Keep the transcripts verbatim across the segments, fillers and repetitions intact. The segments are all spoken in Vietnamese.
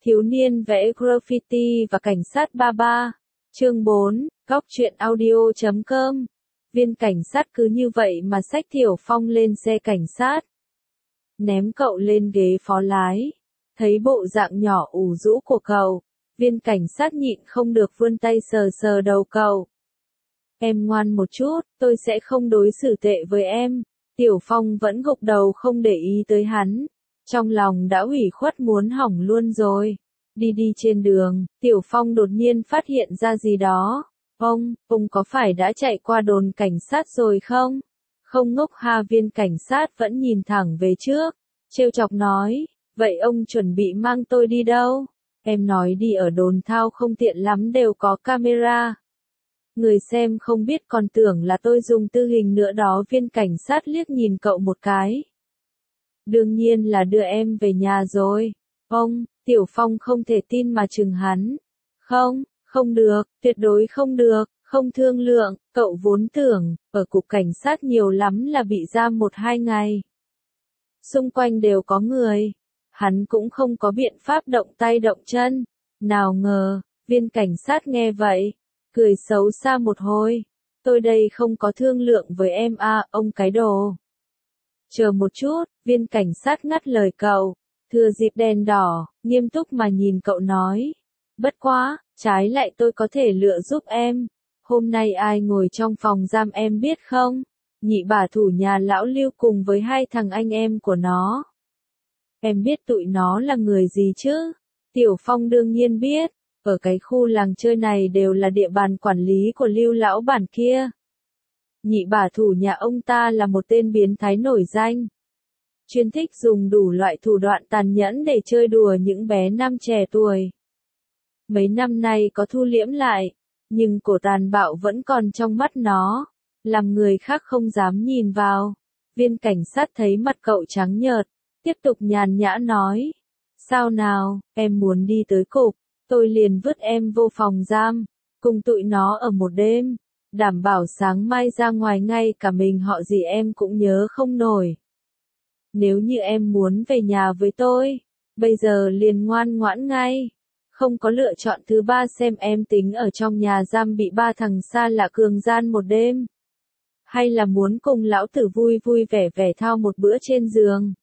Thiếu niên vẽ graffiti và cảnh sát ba ba. Chương bốn, góc truyện audio chấm com. Viên cảnh sát cứ như vậy mà xách Tiểu Phong lên xe cảnh sát. Ném cậu lên ghế phó lái. Thấy bộ dạng nhỏ ủ rũ của cậu, viên cảnh sát nhịn không được vươn tay sờ sờ đầu cậu. Em ngoan một chút, tôi sẽ không đối xử tệ với em. Tiểu Phong vẫn gục đầu không để ý tới hắn. Trong lòng đã ủy khuất muốn hỏng luôn rồi. Đi đi trên đường, Tiểu Phong đột nhiên phát hiện ra gì đó. Ông, ông có phải đã chạy qua đồn cảnh sát rồi không? Không ngốc ha, viên cảnh sát vẫn nhìn thẳng về trước. Trêu chọc nói, vậy ông chuẩn bị mang tôi đi đâu? Em nói đi ở đồn thao không tiện lắm, đều có camera. Người xem không biết còn tưởng là tôi dùng tư hình nữa đó. Viên cảnh sát liếc nhìn cậu một cái. Đương nhiên là đưa em về nhà rồi. Ông, Tiểu Phong không thể tin mà chừng hắn. Không, không được, tuyệt đối không được, không thương lượng, cậu vốn tưởng, ở cục cảnh sát nhiều lắm là bị giam một hai ngày. Xung quanh đều có người. Hắn cũng không có biện pháp động tay động chân. Nào ngờ, viên cảnh sát nghe vậy, cười xấu xa một hồi. Tôi đây không có thương lượng với em à, ông cái đồ. Chờ một chút, viên cảnh sát ngắt lời cậu. Thừa dịp đèn đỏ, nghiêm túc mà nhìn cậu nói. Bất quá, trái lại tôi có thể lựa giúp em. Hôm nay ai ngồi trong phòng giam em biết không? Nhị bả thủ nhà lão Lưu cùng với hai thằng anh em của nó. Em biết tụi nó là người gì chứ? Tiểu Phong đương nhiên biết. Ở cái khu làng chơi này đều là địa bàn quản lý của Lưu lão bản kia. Nhị bả thủ nhà ông ta là một tên biến thái nổi danh. Chuyên thích dùng đủ loại thủ đoạn tàn nhẫn để chơi đùa những bé nam trẻ tuổi. Mấy năm nay có thu liễm lại, nhưng cổ tàn bạo vẫn còn trong mắt nó, làm người khác không dám nhìn vào. Viên cảnh sát thấy mặt cậu trắng nhợt, tiếp tục nhàn nhã nói. Sao nào, em muốn đi tới cục, tôi liền vứt em vô phòng giam, cùng tụi nó ở một đêm, đảm bảo sáng mai ra ngoài ngay cả mình họ gì em cũng nhớ không nổi. Nếu như em muốn về nhà với tôi, bây giờ liền ngoan ngoãn ngay. Không có lựa chọn thứ ba, xem em tính ở trong nhà giam bị ba thằng xa lạ cường gian một đêm. Hay là muốn cùng lão tử vui vui vẻ vẻ thao một bữa trên giường.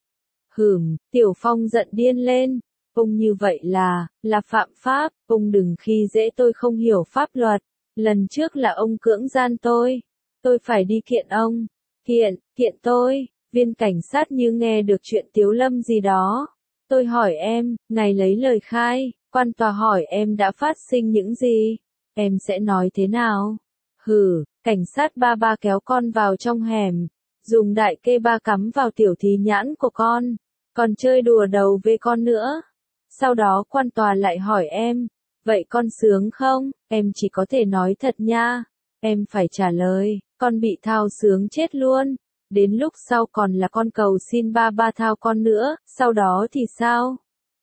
Hửm, Tiểu Phong giận điên lên. Ông như vậy là, là phạm pháp, ông đừng khi dễ tôi không hiểu pháp luật. Lần trước là ông cưỡng gian tôi. Tôi phải đi kiện ông. Kiện, kiện tôi. Viên cảnh sát như nghe được chuyện Tiếu Lâm gì đó. Tôi hỏi em, ngày lấy lời khai, quan tòa hỏi em đã phát sinh những gì? Em sẽ nói thế nào? Hừ, cảnh sát ba ba kéo con vào trong hẻm, dùng đại kê ba cắm vào tiểu thí nhãn của con, còn chơi đùa đầu với con nữa. Sau đó quan tòa lại hỏi em, vậy con sướng không? Em chỉ có thể nói thật nha. Em phải trả lời, con bị thao sướng chết luôn. Đến lúc sau còn là con cầu xin ba ba thao con nữa, sau đó thì sao?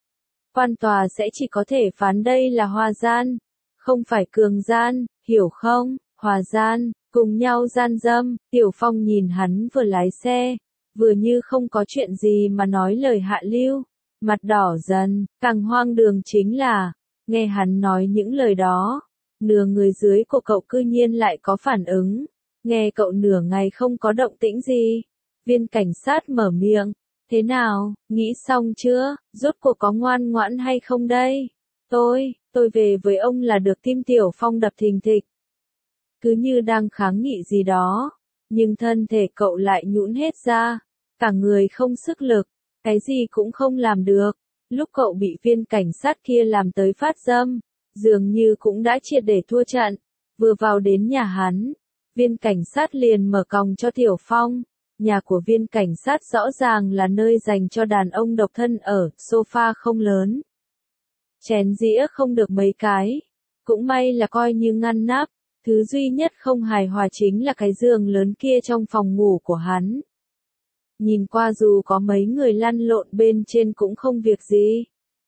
Quan tòa sẽ chỉ có thể phán đây là hòa gian, không phải cường gian, hiểu không? Hòa gian, cùng nhau gian dâm. Tiểu Phong nhìn hắn vừa lái xe, vừa như không có chuyện gì mà nói lời hạ lưu, mặt đỏ dần. Càng hoang đường chính là, nghe hắn nói những lời đó, nửa người dưới của cậu cư nhiên lại có phản ứng. Nghe cậu nửa ngày không có động tĩnh gì. Viên cảnh sát mở miệng. Thế nào, nghĩ xong chưa, rốt cuộc có ngoan ngoãn hay không đây? Tôi, tôi về với ông là được. Tim Tiểu Phong đập thình thịch. Cứ như đang kháng nghị gì đó. Nhưng thân thể cậu lại nhũn hết ra. Cả người không sức lực. Cái gì cũng không làm được. Lúc cậu bị viên cảnh sát kia làm tới phát dâm, dường như cũng đã triệt để thua trận. Vừa vào đến nhà hắn, viên cảnh sát liền mở còng cho Tiểu Phong. Nhà của viên cảnh sát rõ ràng là nơi dành cho đàn ông độc thân ở, sofa không lớn. Chén dĩa không được mấy cái. Cũng may là coi như ngăn nắp. Thứ duy nhất không hài hòa chính là cái giường lớn kia trong phòng ngủ của hắn. Nhìn qua dù có mấy người lăn lộn bên trên cũng không việc gì.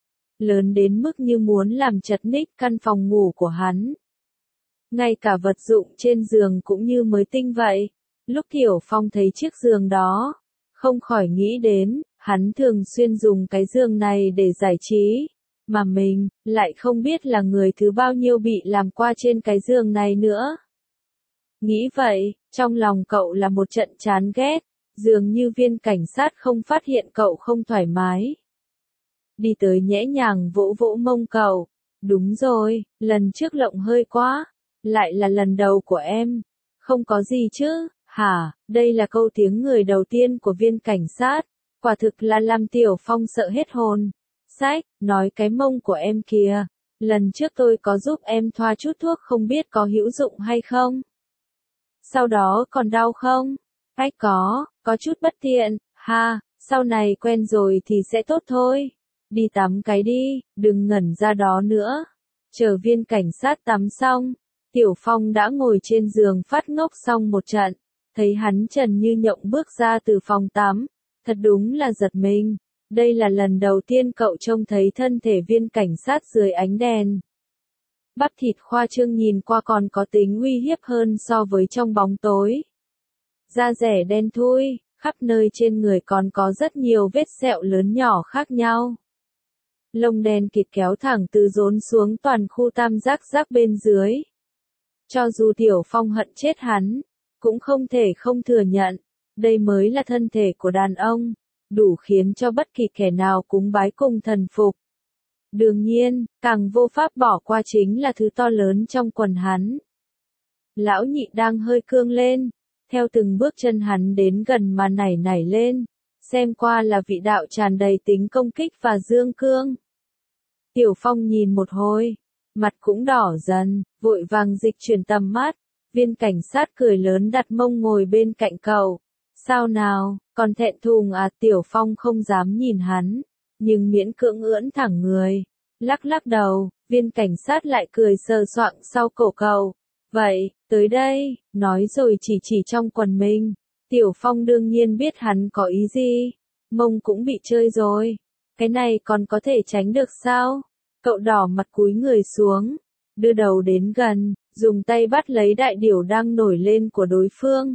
Lớn đến mức như muốn làm chật ních căn phòng ngủ của hắn. Ngay cả vật dụng trên giường cũng như mới tinh vậy. Lúc Tiểu Phong thấy chiếc giường đó, không khỏi nghĩ đến, hắn thường xuyên dùng cái giường này để giải trí. mà mình, lại không biết là người thứ bao nhiêu bị làm qua trên cái giường này nữa. Nghĩ vậy, trong lòng cậu là một trận chán ghét, dường như viên cảnh sát không phát hiện cậu không thoải mái. Đi tới nhẽ nhàng vỗ vỗ mông cậu, đúng rồi, lần trước lộng hơi quá, lại là lần đầu của em, không có gì chứ, hả, đây là câu tiếng người đầu tiên của viên cảnh sát, quả thực là làm Tiểu Phong sợ hết hồn. Sách, nói cái mông của em kìa, lần trước tôi có giúp em thoa chút thuốc không biết có hữu dụng hay không? Sau đó còn đau không? Ách có, có chút bất tiện, ha, sau này quen rồi thì sẽ tốt thôi. Đi tắm cái đi, đừng ngẩn ra đó nữa. Chờ viên cảnh sát tắm xong, Tiểu Phong đã ngồi trên giường phát ngốc xong một trận, thấy hắn trần như nhộng bước ra từ phòng tắm, thật đúng là giật mình. Đây là lần đầu tiên cậu trông thấy thân thể viên cảnh sát dưới ánh đèn. Bắp thịt khoa trương nhìn qua còn có tính uy hiếp hơn so với trong bóng tối. Da rẻ đen thui, khắp nơi trên người còn có rất nhiều vết sẹo lớn nhỏ khác nhau. Lông đen kịt kéo thẳng từ rốn xuống toàn khu tam giác giác bên dưới. Cho dù Tiểu Phong hận chết hắn, cũng không thể không thừa nhận, đây mới là thân thể của đàn ông, đủ khiến cho bất kỳ kẻ nào cúng bái cùng thần phục. Đương nhiên, càng vô pháp bỏ qua chính là thứ to lớn trong quần hắn. Lão nhị đang hơi cương lên, theo từng bước chân hắn đến gần mà nảy nảy lên, xem qua là vị đạo tràn đầy tính công kích và dương cương. Tiểu Phong nhìn một hồi, mặt cũng đỏ dần, vội vàng dịch chuyển tầm mắt, viên cảnh sát cười lớn đặt mông ngồi bên cạnh cậu. Sao nào, còn thẹn thùng à? Tiểu Phong không dám nhìn hắn, nhưng miễn cưỡng ưỡn thẳng người, lắc lắc đầu, viên cảnh sát lại cười sờ soạng sau cổ cậu. Vậy, tới đây, nói rồi chỉ chỉ trong quần mình. Tiểu Phong đương nhiên biết hắn có ý gì, mông cũng bị chơi rồi, cái này còn có thể tránh được sao? Cậu đỏ mặt cúi người xuống, đưa đầu đến gần, dùng tay bắt lấy đại điểu đang nổi lên của đối phương.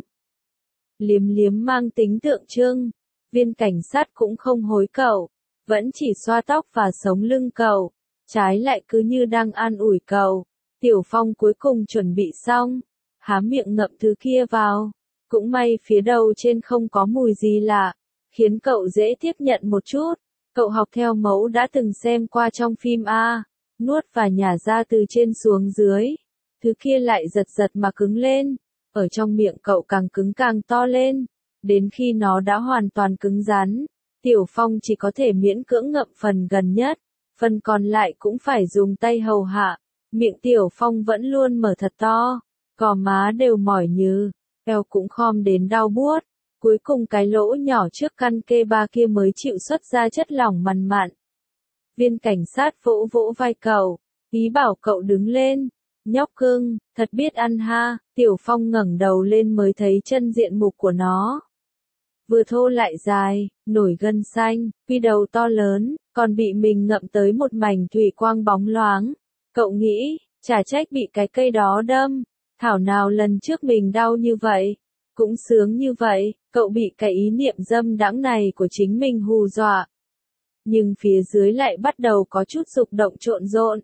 Liếm liếm mang tính tượng trưng, viên cảnh sát cũng không hối cậu, vẫn chỉ xoa tóc và sống lưng cậu, trái lại cứ như đang an ủi cậu. Tiểu Phong cuối cùng chuẩn bị xong, há miệng ngậm thứ kia vào, cũng may phía đầu trên không có mùi gì lạ, khiến cậu dễ tiếp nhận một chút. Cậu học theo mẫu đã từng xem qua trong phim A, nuốt và nhả ra từ trên xuống dưới, thứ kia lại giật giật mà cứng lên, ở trong miệng cậu càng cứng càng to lên, đến khi nó đã hoàn toàn cứng rắn, Tiểu Phong chỉ có thể miễn cưỡng ngậm phần gần nhất, phần còn lại cũng phải dùng tay hầu hạ. Miệng Tiểu Phong vẫn luôn mở thật to, gò má đều mỏi nhừ, eo cũng khom đến đau buốt. Cuối cùng cái lỗ nhỏ trước căn kê ba kia mới chịu xuất ra chất lỏng mằn mặn. Viên cảnh sát vỗ vỗ vai cậu, ý bảo cậu đứng lên. Nhóc cưng, thật biết ăn ha. Tiểu Phong ngẩng đầu lên mới thấy chân diện mục của nó. Vừa thô lại dài, nổi gân xanh, quy đầu to lớn, còn bị mình ngậm tới một mảnh thủy quang bóng loáng. Cậu nghĩ, chả trách bị cái cây đó đâm, thảo nào lần trước mình đau như vậy, cũng sướng như vậy, cậu bị cái ý niệm dâm đãng này của chính mình hù dọa. Nhưng phía dưới lại bắt đầu có chút dục động trộn rộn.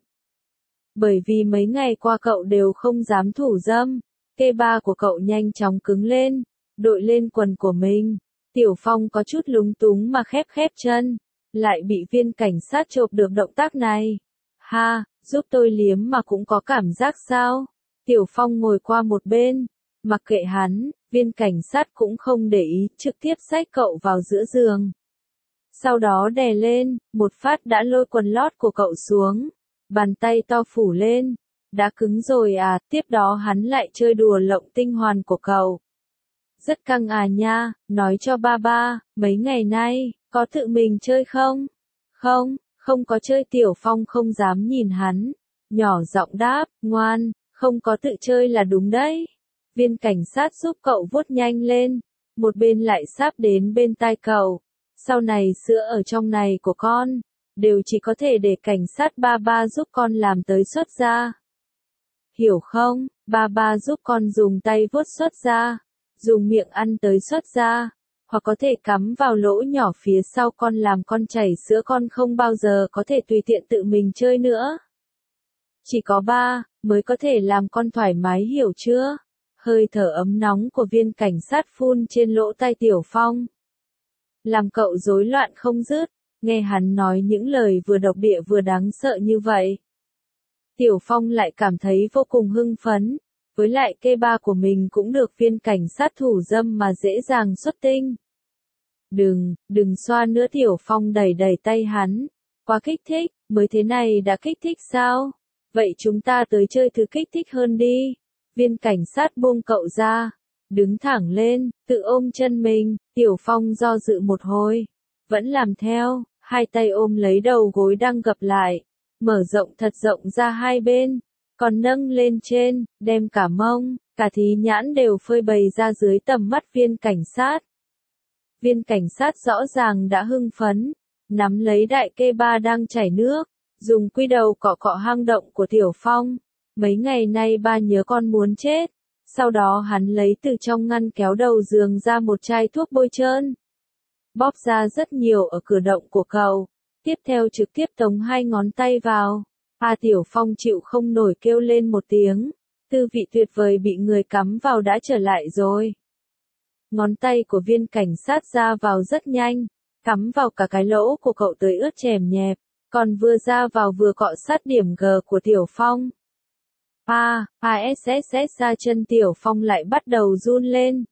Bởi vì mấy ngày qua cậu đều không dám thủ dâm, kê ba của cậu nhanh chóng cứng lên, đội lên quần của mình. Tiểu Phong có chút lúng túng mà khép khép chân, lại bị viên cảnh sát chộp được động tác này. Ha, giúp tôi liếm mà cũng có cảm giác sao? Tiểu Phong ngồi qua một bên, mặc kệ hắn, viên cảnh sát cũng không để ý, trực tiếp xách cậu vào giữa giường. Sau đó đè lên, một phát đã lôi quần lót của cậu xuống, bàn tay to phủ lên, đã cứng rồi à, tiếp đó hắn lại chơi đùa lộng tinh hoàn của cậu. Rất căng à nha, nói cho ba ba, mấy ngày nay, có tự mình chơi không? Không, không có chơi. Tiểu Phong không dám nhìn hắn, nhỏ giọng đáp, ngoan, không có tự chơi là đúng đấy. Viên cảnh sát giúp cậu vuốt nhanh lên, một bên lại sáp đến bên tai cậu. Sau này sữa ở trong này của con, đều chỉ có thể để cảnh sát ba ba giúp con làm tới xuất ra. Hiểu không, ba ba giúp con dùng tay vuốt xuất ra, dùng miệng ăn tới xuất ra, hoặc có thể cắm vào lỗ nhỏ phía sau con làm con chảy sữa, con không bao giờ có thể tùy tiện tự mình chơi nữa. Chỉ có ba mới có thể làm con thoải mái, hiểu chưa? Hơi thở ấm nóng của viên cảnh sát phun trên lỗ tai Tiểu Phong, làm cậu rối loạn không dứt, nghe hắn nói những lời vừa độc địa vừa đáng sợ như vậy. Tiểu Phong lại cảm thấy vô cùng hưng phấn, với lại kê ba của mình cũng được viên cảnh sát thủ dâm mà dễ dàng xuất tinh. Đừng, đừng xoa nữa, Tiểu Phong đẩy đẩy tay hắn, quá kích thích, mới thế này đã kích thích sao? Vậy chúng ta tới chơi thứ kích thích hơn đi. Viên cảnh sát buông cậu ra, đứng thẳng lên, tự ôm chân mình. Tiểu Phong do dự một hồi, vẫn làm theo, hai tay ôm lấy đầu gối đang gập lại, mở rộng thật rộng ra hai bên, còn nâng lên trên, đem cả mông, cả thí nhãn đều phơi bày ra dưới tầm mắt viên cảnh sát. Viên cảnh sát rõ ràng đã hưng phấn, nắm lấy đại kê ba đang chảy nước, dùng quy đầu cọ cọ hang động của Tiểu Phong. Mấy ngày nay ba nhớ con muốn chết. Sau đó hắn lấy từ trong ngăn kéo đầu giường ra một chai thuốc bôi trơn, bóp ra rất nhiều ở cửa động của cậu. Tiếp theo trực tiếp tống hai ngón tay vào. A Tiểu Phong chịu không nổi kêu lên một tiếng. Tư vị tuyệt vời bị người cắm vào đã trở lại rồi. Ngón tay của viên cảnh sát ra vào rất nhanh, cắm vào cả cái lỗ của cậu tới ướt chèm nhẹp, còn vừa ra vào vừa cọ sát điểm G của Tiểu Phong. A, a s s s ra chân Tiểu Phong lại bắt đầu run lên,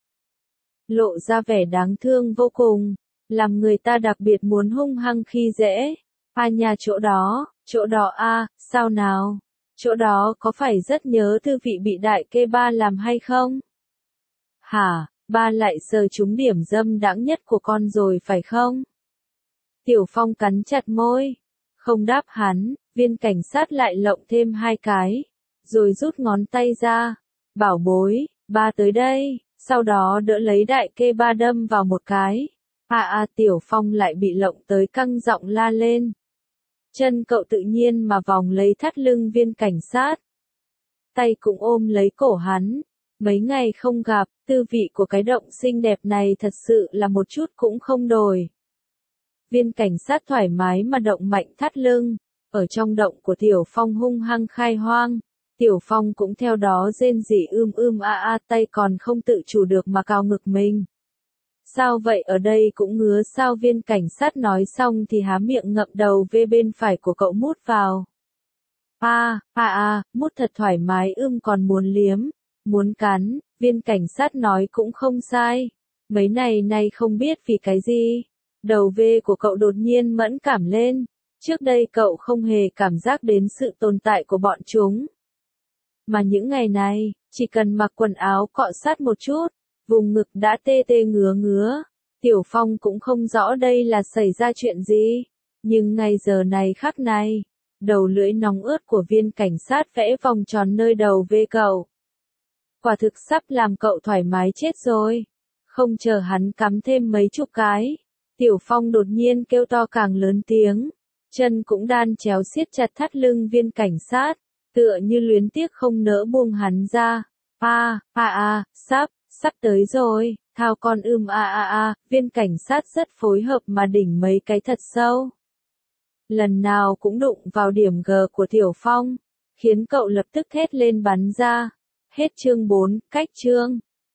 lộ ra vẻ đáng thương vô cùng, làm người ta đặc biệt muốn hung hăng khi dễ. A nhà chỗ đó, chỗ đó a, sao nào? Chỗ đó có phải rất nhớ tư vị bị đại kê ba làm hay không? Hả, ba lại sờ trúng điểm dâm đãng nhất của con rồi phải không? Tiểu Phong cắn chặt môi, không đáp hắn. Viên cảnh sát lại lộng thêm hai cái, rồi rút ngón tay ra. Bảo bối, ba tới đây, sau đó đỡ lấy đại kê ba đâm vào một cái. À à, Tiểu Phong lại bị lộng tới căng giọng la lên. Chân cậu tự nhiên mà vòng lấy thắt lưng viên cảnh sát, tay cũng ôm lấy cổ hắn. Mấy ngày không gặp, tư vị của cái động xinh đẹp này thật sự là một chút cũng không đổi. Viên cảnh sát thoải mái mà động mạnh thắt lưng, ở trong động của Tiểu Phong hung hăng khai hoang. Tiểu Phong cũng theo đó rên rỉ ưm ưm a a, tay còn không tự chủ được mà cào ngực mình. Sao vậy, ở đây cũng ngứa sao? Viên cảnh sát nói xong thì há miệng ngậm đầu về bên phải của cậu mút vào. A, a a, mút thật thoải mái ưm, còn muốn liếm, muốn cắn. Viên cảnh sát nói cũng không sai. Mấy này nay không biết vì cái gì, đầu về của cậu đột nhiên mẫn cảm lên. Trước đây cậu không hề cảm giác đến sự tồn tại của bọn chúng. Mà những ngày này, chỉ cần mặc quần áo cọ sát một chút, vùng ngực đã tê tê ngứa ngứa. Tiểu Phong cũng không rõ đây là xảy ra chuyện gì. Nhưng ngày giờ này khắc này, đầu lưỡi nóng ướt của viên cảnh sát vẽ vòng tròn nơi đầu về cậu. Quả thực sắp làm cậu thoải mái chết rồi. Không chờ hắn cắm thêm mấy chục cái, Tiểu Phong đột nhiên kêu to càng lớn tiếng. Chân cũng đan chéo siết chặt thắt lưng viên cảnh sát, tựa như luyến tiếc không nỡ buông hắn ra. A, a a, sắp, sắp tới rồi, thao con ưm a a a, viên cảnh sát rất phối hợp mà đỉnh mấy cái thật sâu. Lần nào cũng đụng vào điểm G của Tiểu Phong, khiến cậu lập tức thét lên bắn ra. Hết chương bốn, cách chương.